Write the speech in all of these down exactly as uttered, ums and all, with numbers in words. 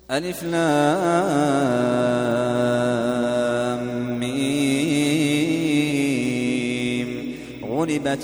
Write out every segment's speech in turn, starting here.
ألف لام ميم. غلبت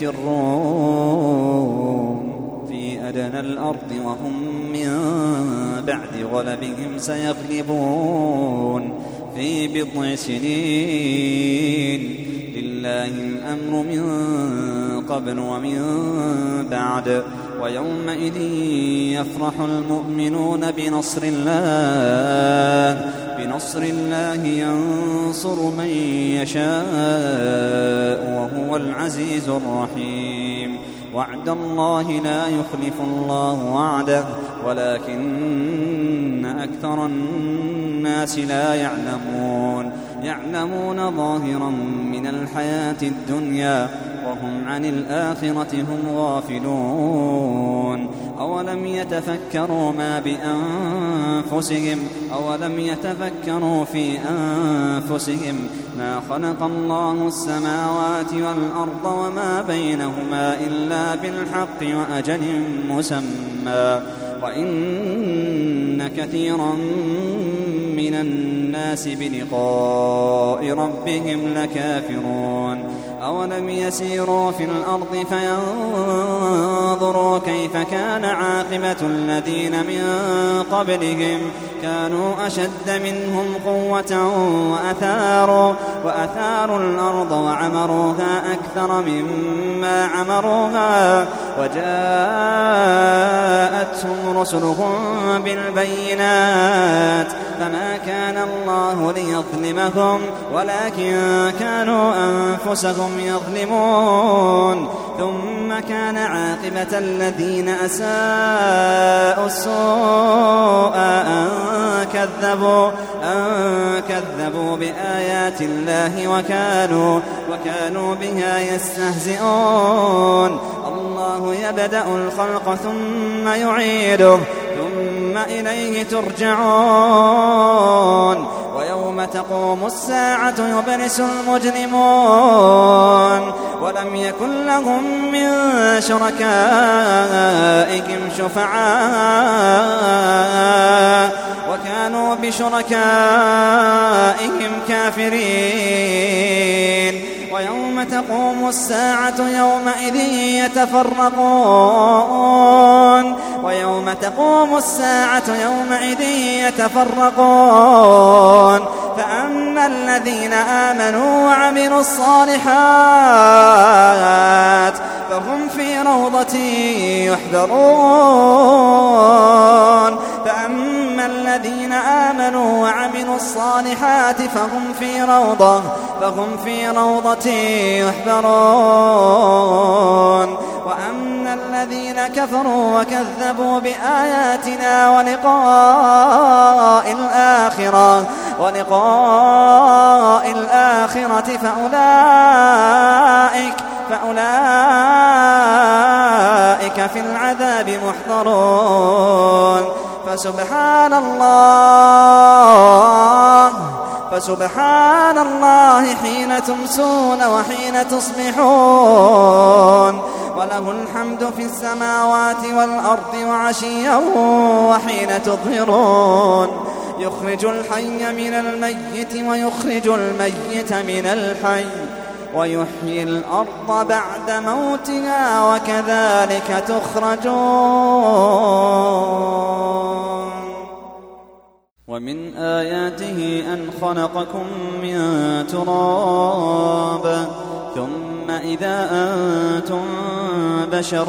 الروم في أدنى الأرض وهم من بعد غلبهم سيغلبون في بضع سنين. لله الأمر من قبل ومن بعد. ويومئذ يفرح المؤمنون بنصر الله بنصر الله ينصر من يشاء وهو العزيز الرحيم. وعد الله لا يخلف الله وعده ولكن أكثر الناس لا يعلمون يعلمون ظاهرا من الحياة الدنيا وهم عن الآخرة هم غافلون. أولم يتفكروا ما بأنفسهم أولم يتفكروا في أنفسهم ما خلق الله السماوات والأرض وما بينهما إلا بالحق وأجل مسمى وإن كثيرا من الناس بلقاء ربهم لكافرون. أولم يسيروا في الأرض فينظروا كيف كان عاقبة الذين من قبلهم كانوا أشد منهم قوة وأثاروا, وأثاروا الأرض وعمروها أكثر مما عمروها وجاءتهم رسلهم بالبينات فما كان الله ليظلمهم ولكن كانوا أنفسهم يظلمون. ثم كان عاقبة الذين أساءوا السوء أن كذبوا, أن كذبوا بآيات الله وكانوا, وكانوا بها يستهزئون. الله يبدأ الخلق ثم يعيده ثم إليه ترجعون. ويوم تقوم الساعة يبلس المجرمون ولم يكن لهم من شركائهم شفعاء وكانوا بشركائهم كافرين. ويوم تقوم الساعة يومئذ يتفرقون ويوم تقوم الساعة يومئذ يتفرقون فأما الذين آمنوا وعملوا الصالحات فهم في روضة يحذرون فأما الذين آمنوا وعملوا الصالحات فهم في روضة فهم في روضة يحذرون. وأما الذين كفروا وكذبوا بآياتنا ولقاء الآخرة ولقاء الآخرة فأولئك فأولئك في العذاب محضرون. فسبحان الله فسبحان الله حين تمسون وحين تصبحون وله الحمد في السماوات والأرض وعشيا وحين تظهرون. يخرج الحي من الميت ويخرج الميت من الحي ويحيي الأرض بعد موتها وكذلك تخرجون. ومن آياته أن خلقكم من تراب ثم إذا أنتم بشر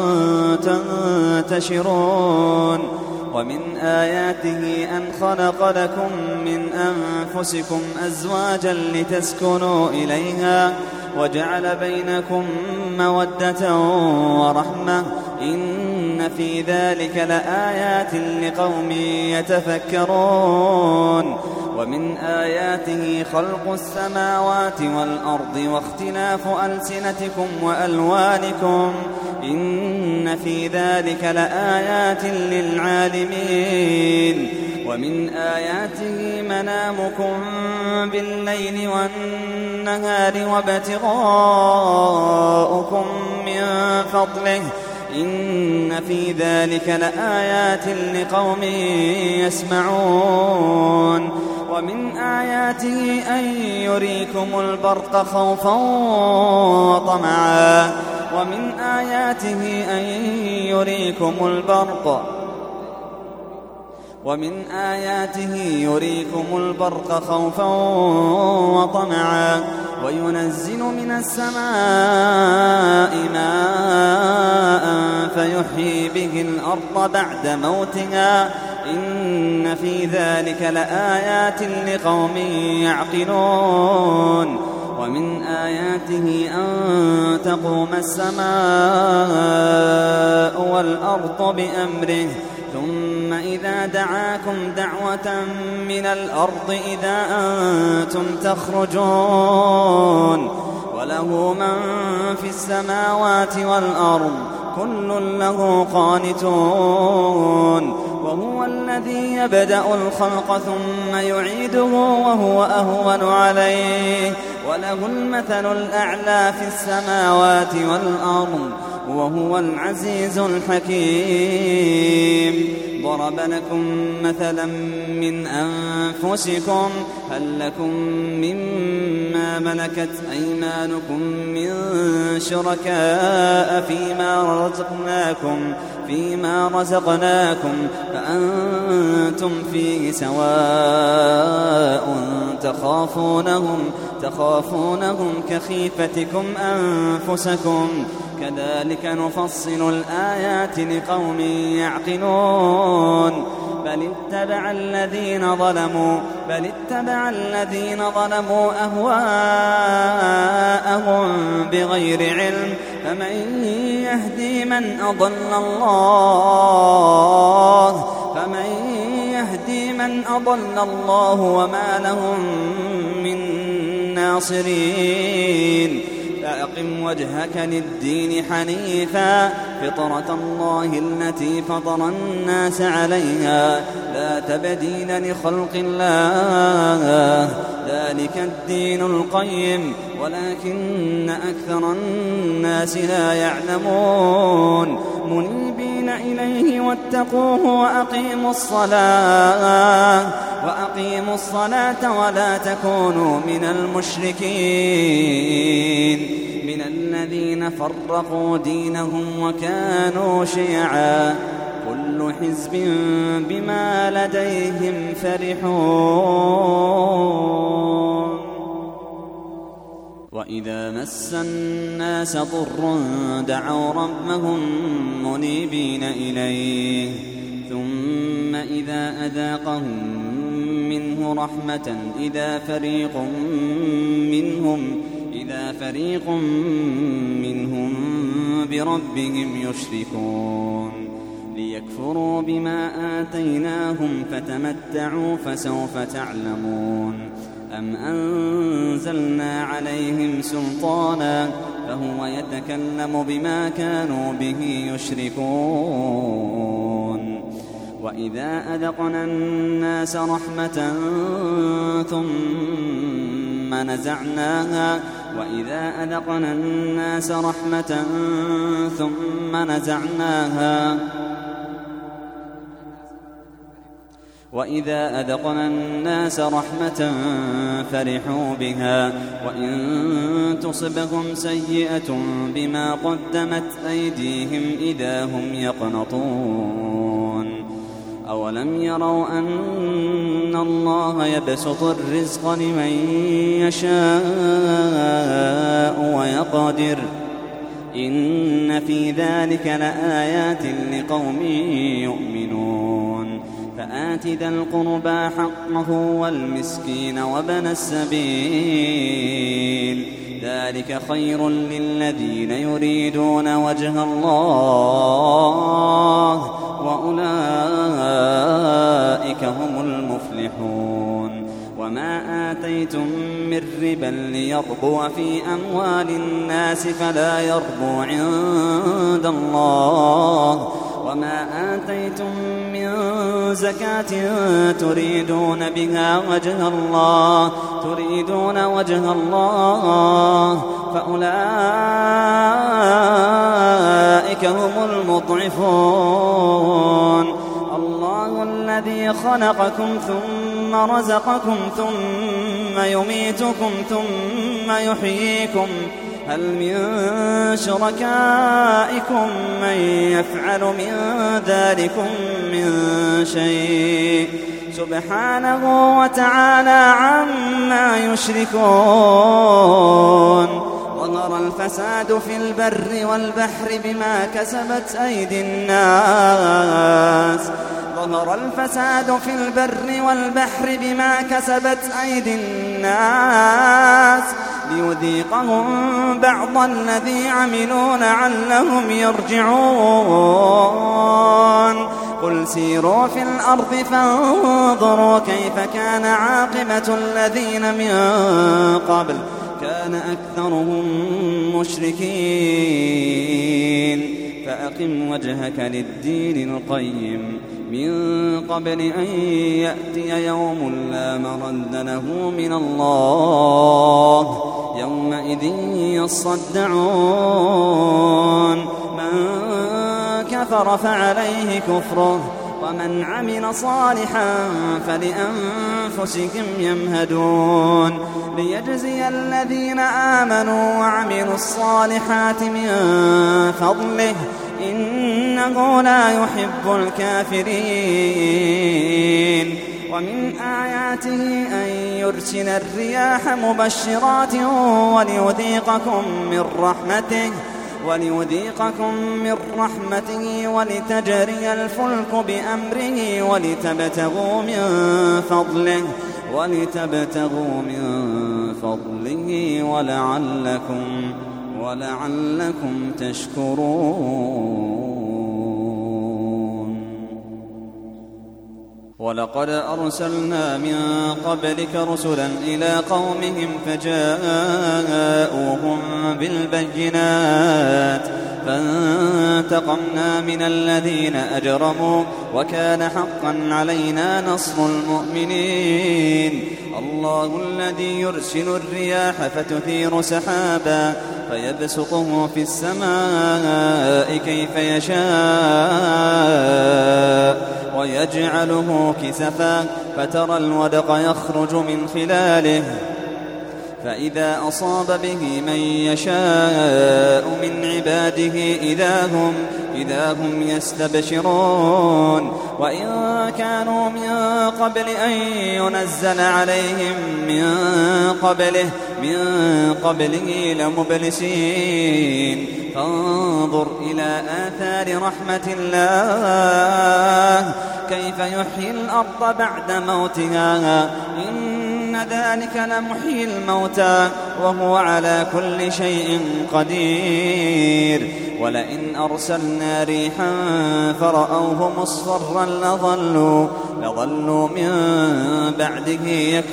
تنتشرون. ومن آياته أن خلق لكم من أنفسكم أزواجا لتسكنوا إليها وجعل بينكم مودة ورحمة إن في ذلك لآيات لقوم يتفكرون. ومن آياته خلق السماوات والأرض واختلاف ألسنتكم وألوانكم إن في ذلك لآيات للعالمين. ومن آياته منامكم بالليل والنهار وابتغاؤكم من فضله إن في ذلك لآيات لقوم يسمعون ومن آياته أن يريكم البرق خوفا وطمعا ومن آياته أن يريكم البرق ومن آياته يريكم البرق خوفا وطمعا وينزل من السماء ماء فيحيي به الأرض بعد موتها إن في ذلك لآيات لقوم يعقلون ومن آياته أن تقوم السماء والأرض بأمره ثم إذا دعاكم دعوة من الأرض إذا أنتم تخرجون وله من في السماوات والأرض كل له قانتون وهو الذي يبدأ الخلق ثم يعيده وهو أهون عليه وله المثل الأعلى في السماوات والأرض وهو العزيز الحكيم ضرب لكم مثلا من أنفسكم هل لكم مما ملكت أيمانكم من شركاء فيما رزقناكم فيما رزقناكم فأنتم فيه سواء تخافونهم تخافونهم كخيفتكم أنفسكم كذلك نفصل الآيات لقوم يعقلون بل اتبع الذين ظلموا بل اتبع الذين ظلموا أهواءهم بغير علم فمن يهدي من أضل الله فمن يهدي من أضل الله وما لهم من ناصرين فأقم وجهك للدين حنيفا فطرة الله التي فطر الناس عليها لا تبديل لخلق الله ذلك الدين القيم ولكن أكثر الناس لا يعلمون منيبين إليه واتقوه وأقيموا الصلاة وأقيموا الصلاة ولا تكونوا من المشركين من الذين فرقوا دينهم وكانوا شيعا كل حزب بما لديهم فرحون وإذا مس الناس ضر دعوا ربهم منيبين إليه ثم إذا أذاقهم منه رحمة إذا فريق منهم إذا فريق منهم بربهم يشركون ليكفروا بما آتيناهم فتمتعوا فسوف تعلمون أم أنزلنا عليهم سلطانا فهو يتكلم بما كانوا به يشركون وإذا أذقنا الناس رحمة ثم نزعناها وإذا أذقنا الناس رحمة ثم نزعناها وإذا أذقنا الناس رحمة فرحوا بها وإن تصبهم سيئة بما قدمت أيديهم إذا هم يقنطون أولم يروا أن الله يبسط الرزق لمن يشاء ويقدر إن في ذلك لآيات لقوم يؤمنون فآت ذا القربى حقه والمسكين وابن السبيل ذلك خير للذين يريدون وجه الله وأولئك هم المفلحون وما آتيتم من ربا ليربو في أموال الناس فلا يربو عند الله وما آتيتم من زكاة تريدون بها وجه الله تريدون وجه الله فأولئك أولئك هم المضعفون. الله الذي خلقكم ثم رزقكم ثم يميتكم ثم يحييكم هل من شركائكم من يفعل من ذلكم من شيء سبحانه وتعالى عما يشركون. ظهر الفساد في البر والبحر بما كسبت أيدي الناس ظهر الفساد في البر والبحر بما كسبت أيدي الناس ليذيقهم بعض الذي عملوا لعلهم يرجعون. قل سيروا في الأرض فانظروا كيف كان عاقبة الذين من قبل كان أكثرهم مشركين. فأقم وجهك للدين القيم من قبل أن يأتي يوم لا مرد له من الله يومئذ يصدعون. من كفر فعليه كفره ومن عمل صالحا فلأنفسهم يمهدون ليجزي الذين آمنوا وعملوا الصالحات من فضله إنه لا يحب الكافرين. ومن آياته أن يرسل الرياح مبشرات وليذيقكم من رحمته وليذيقكم من رحمته ولتجري الفلك بأمره ولتبتغوا من فضله ولتبتغوا من فضله ولعلكم ولعلكم تشكرون. ولقد أرسلنا من قبلك رسلا إلى قومهم فجاءوهم بالبينات فانتقمنا من الذين أجرموا وكان حقا علينا نصر المؤمنين. الله الذي يرسل الرياح فتثير سحابا فيبسطه في السماء كيف يشاء ويجعله كسفا فترى الودق يخرج من خلاله فإذا أصاب به من يشاء من عباده إذا هم, إذا هم يستبشرون. وإن كانوا من قبل أن ينزل عليهم من قبله, من قبله لمبلسين. فانظر إلى آثار رحمة الله كيف يحيي الأرض بعد موتها إن ذلك لمحيي الموتى وهو على كل شيء قدير. ولئن أرسلنا ريحا فرأوه مصفرا لظلوا, لظلوا من بعده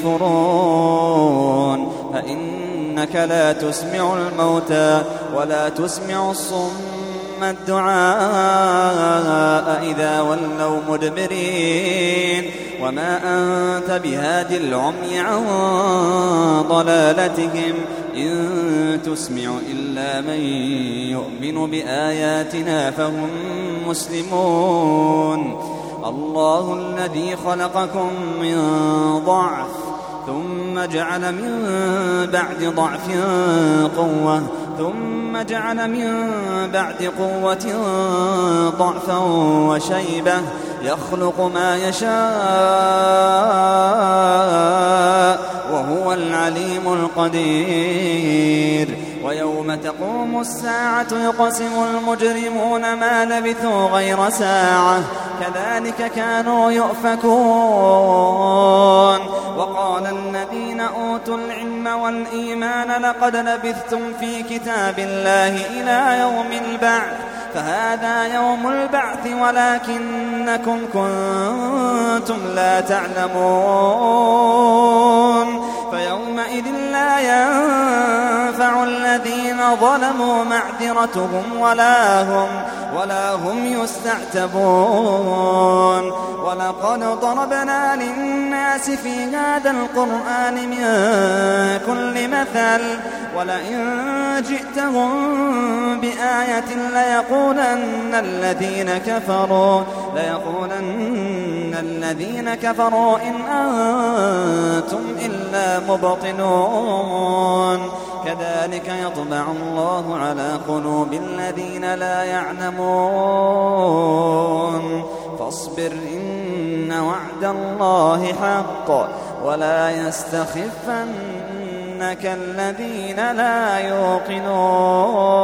يكفرون. فإنك لا تسمع الموتى ولا تسمع الصم الدعاء إذا ولوا مدبرين. وما أنت بهادي العمي عن ضلالتهم إن تسمع إلا من يؤمن بآياتنا فهم مسلمون. الله الذي خلقكم من ضعف ثم جعل من بعد ضعف قوة ثم جعل من بعد قوة ضعفا وشيبة يخلق ما يشاء وهو العليم القدير. ويوم تقوم الساعة يقسم المجرمون ما لبثوا غير ساعة كذلك كانوا يؤفكون. وقال الذين أوتوا العلم والإيمان لقد لبثتم في كتاب الله إلى يوم البعث فهذا يوم البعث ولكنكم كنتم لا تعلمون. فيومئذ لا ينفع الذين ظلموا معذرتهم ولا هم, ولا هم يستعتبون ولقد ضربنا للناس في هذا القرآن من كل مثل ولئن جئتهم بآية ليقولن الذين كفروا ليقولن الذين كفروا إن أنتم إلا مبطلون كذلك يطبع الله على قلوب الذين لا يعلمون فاصبر إن وعد الله حق ولا يستخفنك الذين لا يوقنون